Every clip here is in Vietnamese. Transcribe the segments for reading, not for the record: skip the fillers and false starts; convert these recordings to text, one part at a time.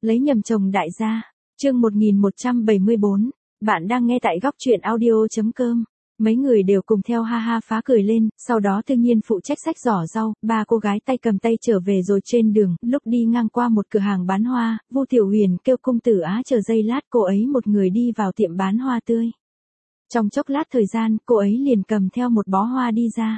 Lấy nhầm chồng đại gia. Chương 1174. Bạn đang nghe tại góc truyện audio.com. Mấy người đều cùng theo ha ha phá cười lên, sau đó Tư Nhiên phụ trách xách giỏ rau, ba cô gái tay cầm tay trở về rồi trên đường, lúc đi ngang qua một cửa hàng bán hoa, Vu Tiểu Huyền kêu Cung Tử Á chờ giây lát, cô ấy một người đi vào tiệm bán hoa tươi. Trong chốc lát thời gian, cô ấy liền cầm theo một bó hoa đi ra.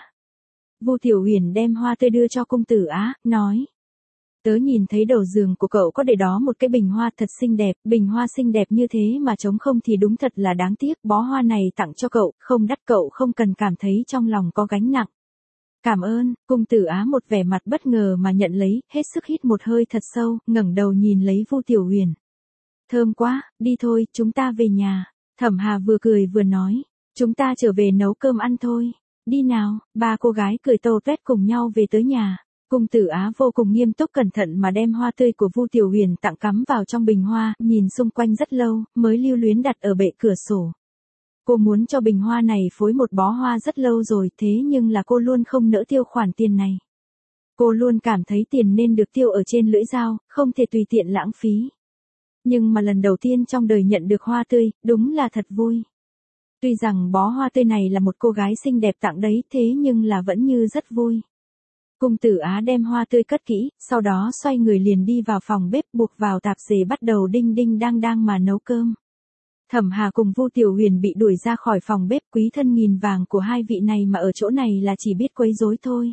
Vu Tiểu Huyền đem hoa tươi đưa cho Cung Tử Á, nói: Tớ nhìn thấy đầu giường của cậu có để đó một cái bình hoa thật xinh đẹp, bình hoa xinh đẹp như thế mà trống không thì đúng thật là đáng tiếc, bó hoa này tặng cho cậu, không đắt, cậu không cần cảm thấy trong lòng có gánh nặng. Cảm ơn. Cung Tử Á một vẻ mặt bất ngờ mà nhận lấy, hết sức hít một hơi thật sâu, ngẩng đầu nhìn lấy Vu Tiểu Huyền. Thơm quá, đi thôi, chúng ta về nhà. Thẩm Hà vừa cười vừa nói, chúng ta trở về nấu cơm ăn thôi. Đi nào. Ba cô gái cười tô toét cùng nhau về tới nhà. Cung Tử Á vô cùng nghiêm túc cẩn thận mà đem hoa tươi của Vu Tiểu Huyền tặng cắm vào trong bình hoa, nhìn xung quanh rất lâu, mới lưu luyến đặt ở bệ cửa sổ. Cô muốn cho bình hoa này phối một bó hoa rất lâu rồi, thế nhưng là cô luôn không nỡ tiêu khoản tiền này. Cô luôn cảm thấy tiền nên được tiêu ở trên lưỡi dao, không thể tùy tiện lãng phí. Nhưng mà lần đầu tiên trong đời nhận được hoa tươi, đúng là thật vui. Tuy rằng bó hoa tươi này là một cô gái xinh đẹp tặng đấy, thế nhưng là vẫn như rất vui. Cung Tử Á đem hoa tươi cất kỹ, sau đó xoay người liền đi vào phòng bếp, buộc vào tạp dề bắt đầu đinh đinh đang đang mà nấu cơm. Thẩm Hà cùng Vu Tiểu Huyền bị đuổi ra khỏi phòng bếp, quý thân nghìn vàng của hai vị này mà ở chỗ này là chỉ biết quấy rối thôi.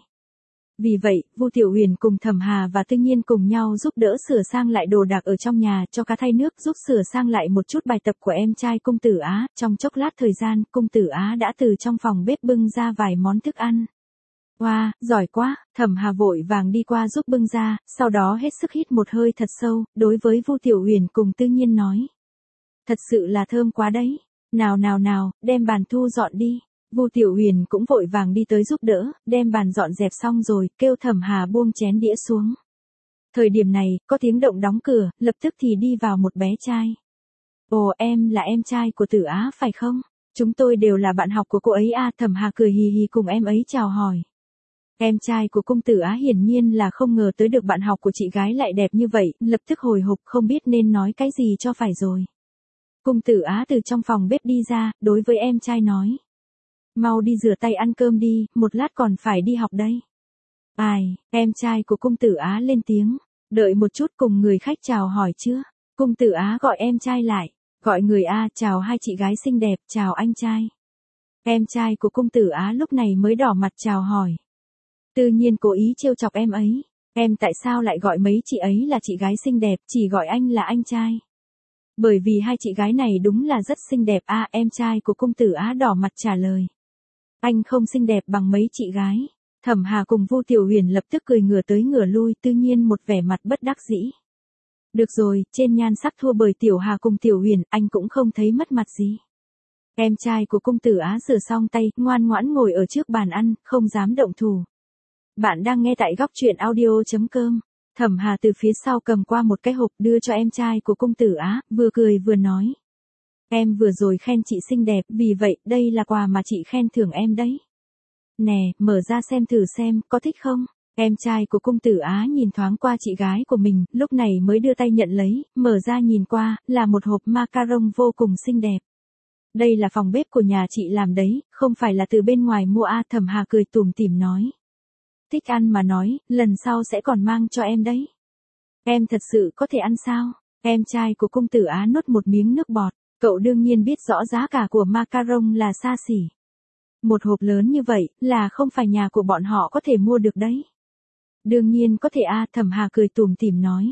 Vì vậy, Vu Tiểu Huyền cùng Thẩm Hà và Tư Nhiên cùng nhau giúp đỡ sửa sang lại đồ đạc ở trong nhà, cho cá thay nước, giúp sửa sang lại một chút bài tập của em trai Cung Tử Á. Trong chốc lát thời gian, Cung Tử Á đã từ trong phòng bếp bưng ra vài món thức ăn. Wow, giỏi quá. Thẩm Hà vội vàng đi qua giúp bưng ra, sau đó hết sức hít một hơi thật sâu, đối với Vu Tiểu Huyền cùng Tư Nhiên nói. Thật sự là thơm quá đấy. Nào nào nào, đem bàn thu dọn đi. Vu Tiểu Huyền cũng vội vàng đi tới giúp đỡ, đem bàn dọn dẹp xong rồi, kêu Thẩm Hà buông chén đĩa xuống. Thời điểm này, có tiếng động đóng cửa, lập tức thì đi vào một bé trai. Ồ, em là em trai của Tử Á phải không? Chúng tôi đều là bạn học của cô ấy à. Thẩm Hà cười hì hì cùng em ấy chào hỏi. Em trai của Cung Tử Á hiển nhiên là không ngờ tới được bạn học của chị gái lại đẹp như vậy, lập tức hồi hộp không biết nên nói cái gì cho phải rồi. Cung Tử Á từ trong phòng bếp đi ra, đối với em trai nói. Mau đi rửa tay ăn cơm đi, một lát còn phải đi học đây. Ai, em trai của Cung Tử Á lên tiếng, đợi một chút, cùng người khách chào hỏi chưa? Cung Tử Á gọi em trai lại, gọi người A, chào hai chị gái xinh đẹp, chào anh trai. Em trai của Cung Tử Á lúc này mới đỏ mặt chào hỏi. Tự nhiên cố ý trêu chọc em ấy. Em tại sao lại gọi mấy chị ấy là chị gái xinh đẹp, chỉ gọi anh là anh trai? Bởi vì hai chị gái này đúng là rất xinh đẹp à. Em trai của Cung Tử Á đỏ mặt trả lời. Anh không xinh đẹp bằng mấy chị gái. Thẩm Hà cùng Vu Tiểu Huyền lập tức cười ngửa tới ngửa lui, Tự nhiên một vẻ mặt bất đắc dĩ. Được rồi, trên nhan sắc thua bởi Tiểu Hà cùng Tiểu Huyền, anh cũng không thấy mất mặt gì. Em trai của Cung Tử Á rửa xong tay, ngoan ngoãn ngồi ở trước bàn ăn, không dám động thủ. Bạn đang nghe tại góc truyện audio.com. Thẩm Hà từ phía sau cầm qua một cái hộp đưa cho em trai của Cung Tử Á, vừa cười vừa nói. Em vừa rồi khen chị xinh đẹp, vì vậy đây là quà mà chị khen thưởng em đấy. Nè, mở ra xem thử xem, có thích không? Em trai của Cung Tử Á nhìn thoáng qua chị gái của mình, lúc này mới đưa tay nhận lấy, mở ra nhìn qua, là một hộp macaron vô cùng xinh đẹp. Đây là phòng bếp của nhà chị làm đấy, không phải là từ bên ngoài mua à. Thẩm Hà cười tủm tỉm nói. Thích ăn mà nói, lần sau sẽ còn mang cho em đấy. Em thật sự có thể ăn sao? Em trai của Cung Tử Á nuốt một miếng nước bọt, cậu đương nhiên biết rõ giá cả của macaron là xa xỉ. Một hộp lớn như vậy, là không phải nhà của bọn họ có thể mua được đấy. Đương nhiên có thể à. Thẩm Hà cười tủm tỉm nói.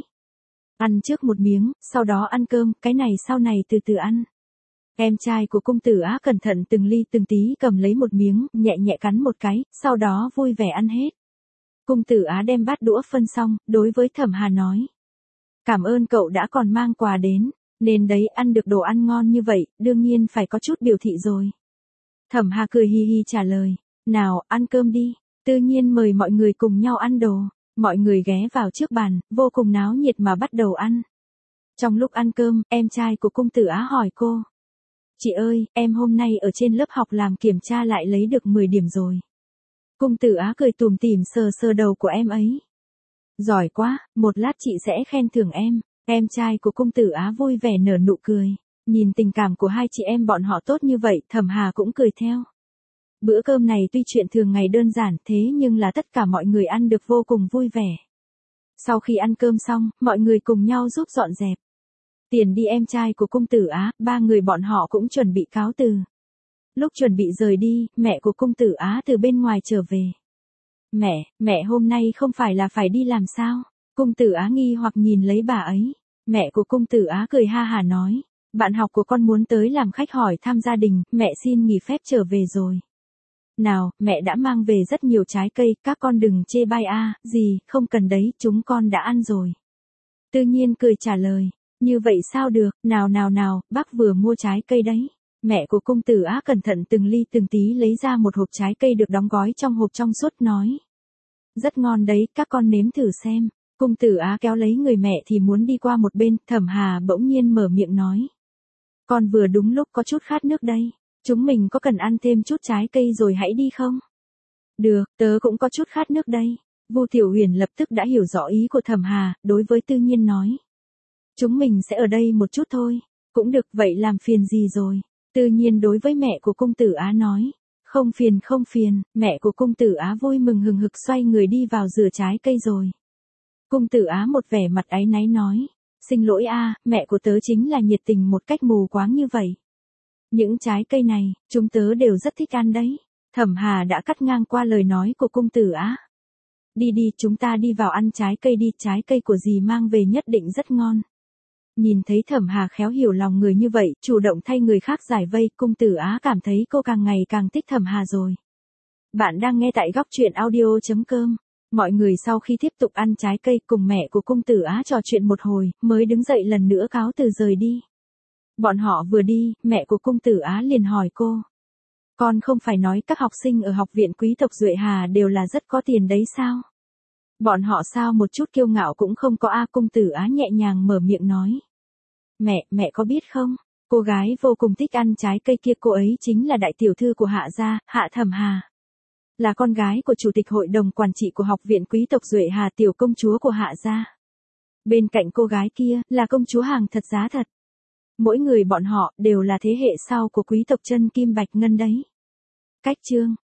Ăn trước một miếng, sau đó ăn cơm, cái này sau này từ từ ăn. Em trai của Cung Tử Á cẩn thận từng ly từng tí cầm lấy một miếng, nhẹ nhẹ cắn một cái, sau đó vui vẻ ăn hết. Cung Tử Á đem bát đũa phân xong, đối với Thẩm Hà nói. Cảm ơn cậu đã còn mang quà đến, nên đấy, ăn được đồ ăn ngon như vậy, đương nhiên phải có chút biểu thị rồi. Thẩm Hà cười hi hi trả lời. Nào, ăn cơm đi. Tự nhiên mời mọi người cùng nhau ăn đồ. Mọi người ghé vào trước bàn, vô cùng náo nhiệt mà bắt đầu ăn. Trong lúc ăn cơm, em trai của Cung Tử Á hỏi cô. Chị ơi, em hôm nay ở trên lớp học làm kiểm tra lại lấy được 10 điểm rồi. Cung Tử Á cười tủm tỉm sờ sờ đầu của em ấy. Giỏi quá, một lát chị sẽ khen thưởng em. Em trai của cung tử Á vui vẻ nở nụ cười. Nhìn tình cảm của hai chị em bọn họ tốt như vậy, Thẩm Hà cũng cười theo. Bữa cơm này tuy chuyện thường ngày đơn giản thế nhưng là tất cả mọi người ăn được vô cùng vui vẻ. Sau khi ăn cơm xong, mọi người cùng nhau giúp dọn dẹp. Tiền đi em trai của cung tử Á, ba người bọn họ cũng chuẩn bị cáo từ. Lúc chuẩn bị rời đi, mẹ của cung tử Á từ bên ngoài trở về. Mẹ hôm nay không phải là phải đi làm sao? Cung tử Á nghi hoặc nhìn lấy bà ấy. Mẹ của cung tử Á cười ha hả nói. Bạn học của con muốn tới làm khách hỏi thăm gia đình, mẹ xin nghỉ phép trở về rồi. Nào, mẹ đã mang về rất nhiều trái cây, các con đừng chê bai a, gì, không cần đấy, chúng con đã ăn rồi. Tự nhiên cười trả lời. Như vậy sao được, nào, bác vừa mua trái cây đấy. Mẹ của cung tử Á cẩn thận từng ly từng tí lấy ra một hộp trái cây được đóng gói trong hộp trong suốt nói. Rất ngon đấy, các con nếm thử xem. Cung tử Á kéo lấy người mẹ thì muốn đi qua một bên, Thẩm Hà bỗng nhiên mở miệng nói. Con vừa đúng lúc có chút khát nước đây. Chúng mình có cần ăn thêm chút trái cây rồi hãy đi không? Được, tớ cũng có chút khát nước đây. Vu Tiểu Huyền lập tức đã hiểu rõ ý của Thẩm Hà, đối với Tư Nhiên nói. Chúng mình sẽ ở đây một chút thôi. Cũng được, vậy làm phiền gì rồi? Tư Nhiên đối với mẹ của cung tử Á nói. Không phiền, mẹ của cung tử Á vui mừng hừng hực xoay người đi vào rửa trái cây rồi. Cung tử Á một vẻ mặt áy náy nói. Xin lỗi a, mẹ của tớ chính là nhiệt tình một cách mù quáng như vậy. Những trái cây này, chúng tớ đều rất thích ăn đấy. Thẩm Hà đã cắt ngang qua lời nói của cung tử Á. Đi, chúng ta đi vào ăn trái cây đi, trái cây của dì mang về nhất định rất ngon. Nhìn thấy Thẩm Hà khéo hiểu lòng người như vậy, chủ động thay người khác giải vây, cung tử Á cảm thấy cô càng ngày càng thích Thẩm Hà rồi. Bạn đang nghe tại góc truyện audio.com. Mọi người sau khi tiếp tục ăn trái cây cùng mẹ của cung tử Á trò chuyện một hồi, mới đứng dậy lần nữa cáo từ rời đi. Bọn họ vừa đi, mẹ của cung tử Á liền hỏi cô. Con không phải nói các học sinh ở học viện quý tộc Duệ Hà đều là rất có tiền đấy sao? Bọn họ sao một chút kiêu ngạo cũng không có a, cung tử Á nhẹ nhàng mở miệng nói. Mẹ có biết không? Cô gái vô cùng thích ăn trái cây kia, cô ấy chính là đại tiểu thư của Hạ gia, Hạ Thẩm Hà. Là con gái của chủ tịch hội đồng quản trị của học viện quý tộc Duệ Hà, tiểu công chúa của Hạ gia. Bên cạnh cô gái kia là công chúa hàng thật giá thật. Mỗi người bọn họ đều là thế hệ sau của quý tộc chân kim bạch ngân đấy. Cách chương